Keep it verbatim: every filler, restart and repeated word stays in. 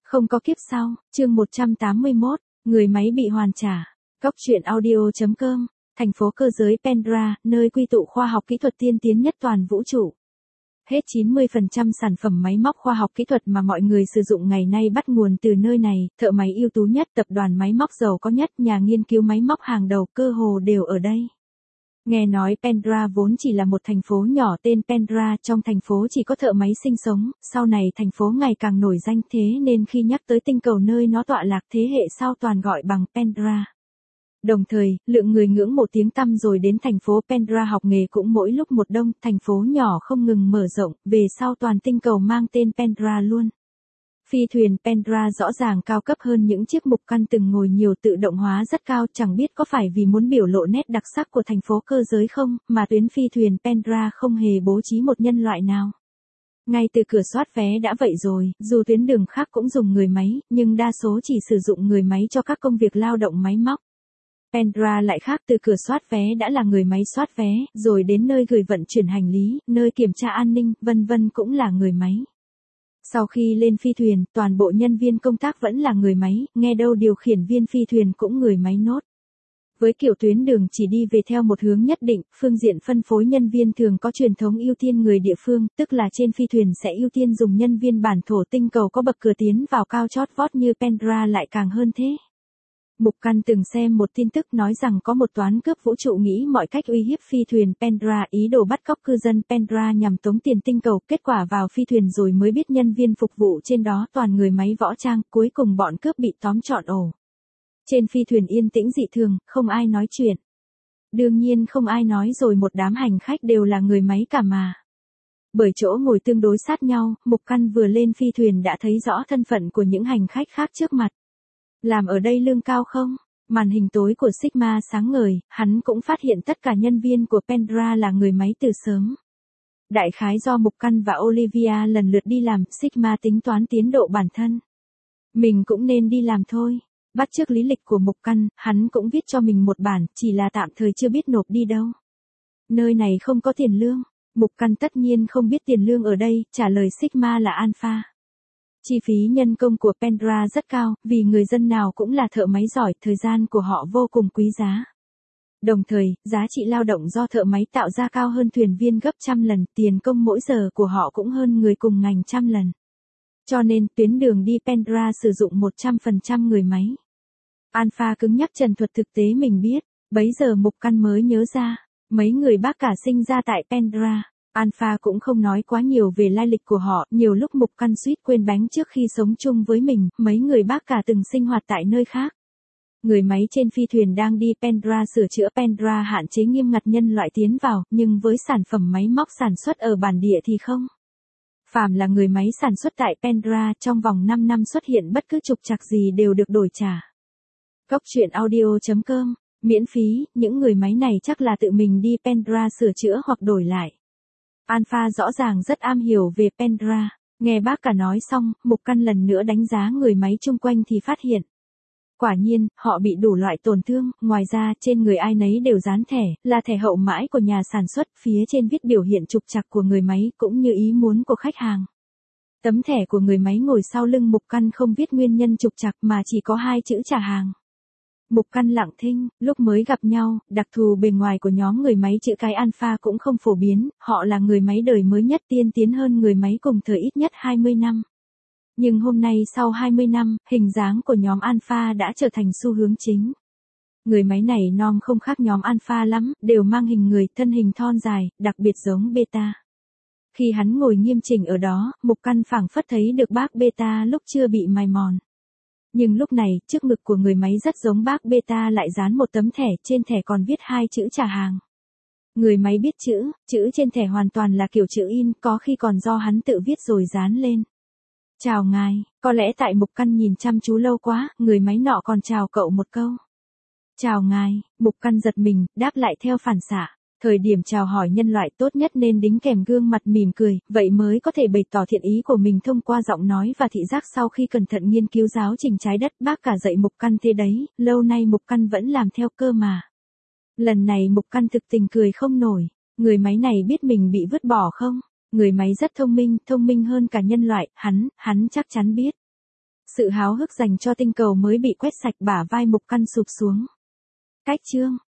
Không có kiếp sau, chương một trăm tám mươi mốt, người máy bị hoàn trả. Cóc truyện audio.com, thành phố cơ giới Pendra, nơi quy tụ khoa học kỹ thuật tiên tiến nhất toàn vũ trụ. Hết chín mươi phần trăm sản phẩm máy móc khoa học kỹ thuật mà mọi người sử dụng ngày nay bắt nguồn từ nơi này, thợ máy ưu tú nhất, tập đoàn máy móc giàu có nhất, nhà nghiên cứu máy móc hàng đầu cơ hồ đều ở đây. Nghe nói Pendra vốn chỉ là một thành phố nhỏ tên Pendra, trong thành phố chỉ có thợ máy sinh sống, sau này thành phố ngày càng nổi danh thế nên khi nhắc tới tinh cầu nơi nó tọa lạc thế hệ sau toàn gọi bằng Pendra. Đồng thời, lượng người ngưỡng một tiếng tăm rồi đến thành phố Pendra học nghề cũng mỗi lúc một đông, thành phố nhỏ không ngừng mở rộng, về sau toàn tinh cầu mang tên Pendra luôn. Phi thuyền Pendra rõ ràng cao cấp hơn những chiếc mục căn từng ngồi nhiều, tự động hóa rất cao, chẳng biết có phải vì muốn biểu lộ nét đặc sắc của thành phố cơ giới không, mà tuyến phi thuyền Pendra không hề bố trí một nhân loại nào. Ngay từ cửa soát vé đã vậy rồi, dù tuyến đường khác cũng dùng người máy, nhưng đa số chỉ sử dụng người máy cho các công việc lao động máy móc. Pendra lại khác, từ cửa soát vé đã là người máy soát vé, rồi đến nơi gửi vận chuyển hành lý, nơi kiểm tra an ninh, vân vân cũng là người máy. Sau khi lên phi thuyền, toàn bộ nhân viên công tác vẫn là người máy, nghe đâu điều khiển viên phi thuyền cũng người máy nốt. Với kiểu tuyến đường chỉ đi về theo một hướng nhất định, phương diện phân phối nhân viên thường có truyền thống ưu tiên người địa phương, tức là trên phi thuyền sẽ ưu tiên dùng nhân viên bản thổ tinh cầu có bậc cửa tiến vào cao chót vót, như Pendra lại càng hơn thế. Mục Căn từng xem một tin tức nói rằng có một toán cướp vũ trụ nghĩ mọi cách uy hiếp phi thuyền Pendra, ý đồ bắt cóc cư dân Pendra nhằm tống tiền tinh cầu, kết quả vào phi thuyền rồi mới biết nhân viên phục vụ trên đó toàn người máy võ trang, cuối cùng bọn cướp bị tóm trọn ổ. Trên phi thuyền yên tĩnh dị thường, không ai nói chuyện. Đương nhiên không ai nói rồi, một đám hành khách đều là người máy cả mà. Bởi chỗ ngồi tương đối sát nhau, Mục Căn vừa lên phi thuyền đã thấy rõ thân phận của những hành khách khác trước mặt. Làm ở đây lương cao không? Màn hình tối của Sigma sáng ngời, hắn cũng phát hiện tất cả nhân viên của Pendra là người máy từ sớm. Đại khái do Mục Căn và Olivia lần lượt đi làm, Sigma tính toán tiến độ bản thân. Mình cũng nên đi làm thôi. Bắt chước lý lịch của Mục Căn, hắn cũng viết cho mình một bản, chỉ là tạm thời chưa biết nộp đi đâu. Nơi này không có tiền lương. Mục Căn tất nhiên không biết tiền lương ở đây, trả lời Sigma là Alpha. Chi phí nhân công của Pendra rất cao, vì người dân nào cũng là thợ máy giỏi, thời gian của họ vô cùng quý giá. Đồng thời, giá trị lao động do thợ máy tạo ra cao hơn thuyền viên gấp trăm lần, tiền công mỗi giờ của họ cũng hơn người cùng ngành trăm lần. Cho nên, tuyến đường đi Pendra sử dụng một trăm phần trăm người máy. Alpha cứng nhắc trần thuật thực tế mình biết, bấy giờ Mục Căn mới nhớ ra, mấy người bác cả sinh ra tại Pendra. Alpha cũng không nói quá nhiều về lai lịch của họ, nhiều lúc Mục Căn suýt quên bánh trước khi sống chung với mình, mấy người bác cả từng sinh hoạt tại nơi khác. Người máy trên phi thuyền đang đi Pendra sửa chữa Pendra hạn chế nghiêm ngặt nhân loại tiến vào, nhưng với sản phẩm máy móc sản xuất ở bản địa thì không. Phàm là người máy sản xuất tại Pendra, trong vòng năm năm xuất hiện bất cứ trục trặc gì đều được đổi trả. Cóc truyện audio.com, miễn phí, những người máy này chắc là tự mình đi Pendra sửa chữa hoặc đổi lại. Alpha rõ ràng rất am hiểu về Pendra, nghe bác cả nói xong, Mục Căn lần nữa đánh giá người máy chung quanh thì phát hiện. Quả nhiên, họ bị đủ loại tổn thương, ngoài ra trên người ai nấy đều dán thẻ, là thẻ hậu mãi của nhà sản xuất, phía trên viết biểu hiện trục trặc của người máy cũng như ý muốn của khách hàng. Tấm thẻ của người máy ngồi sau lưng Mục Căn không viết nguyên nhân trục trặc mà chỉ có hai chữ trả hàng. Mục Căn lặng thinh, lúc mới gặp nhau, đặc thù bề ngoài của nhóm người máy chữ cái Alpha cũng không phổ biến, họ là người máy đời mới nhất, tiên tiến hơn người máy cùng thời ít nhất hai mươi năm. Nhưng hôm nay sau hai mươi năm, hình dáng của nhóm Alpha đã trở thành xu hướng chính. Người máy này nom không khác nhóm Alpha lắm, đều mang hình người, thân hình thon dài, đặc biệt giống Beta. Khi hắn ngồi nghiêm chỉnh ở đó, Mục Căn phảng phất thấy được bác Beta lúc chưa bị mài mòn. Nhưng lúc này, trước ngực của người máy rất giống bác Beta lại dán một tấm thẻ, trên thẻ còn viết hai chữ trả hàng. Người máy biết chữ, chữ trên thẻ hoàn toàn là kiểu chữ in, có khi còn do hắn tự viết rồi dán lên. Chào ngài, có lẽ tại Mục Căn nhìn chăm chú lâu quá, người máy nọ còn chào cậu một câu. Chào ngài, Mục Căn giật mình, đáp lại theo phản xạ. Thời điểm chào hỏi nhân loại tốt nhất nên đính kèm gương mặt mỉm cười, vậy mới có thể bày tỏ thiện ý của mình thông qua giọng nói và thị giác. Sau khi cẩn thận nghiên cứu giáo trình trái đất, bác cả dạy Mục Căn thế đấy, lâu nay Mục Căn vẫn làm theo cơ mà. Lần này Mục Căn thực tình cười không nổi, người máy này biết mình bị vứt bỏ không? Người máy rất thông minh, thông minh hơn cả nhân loại, hắn, hắn chắc chắn biết. Sự háo hức dành cho tinh cầu mới bị quét sạch, bả vai Mục Căn sụp xuống. Cách chương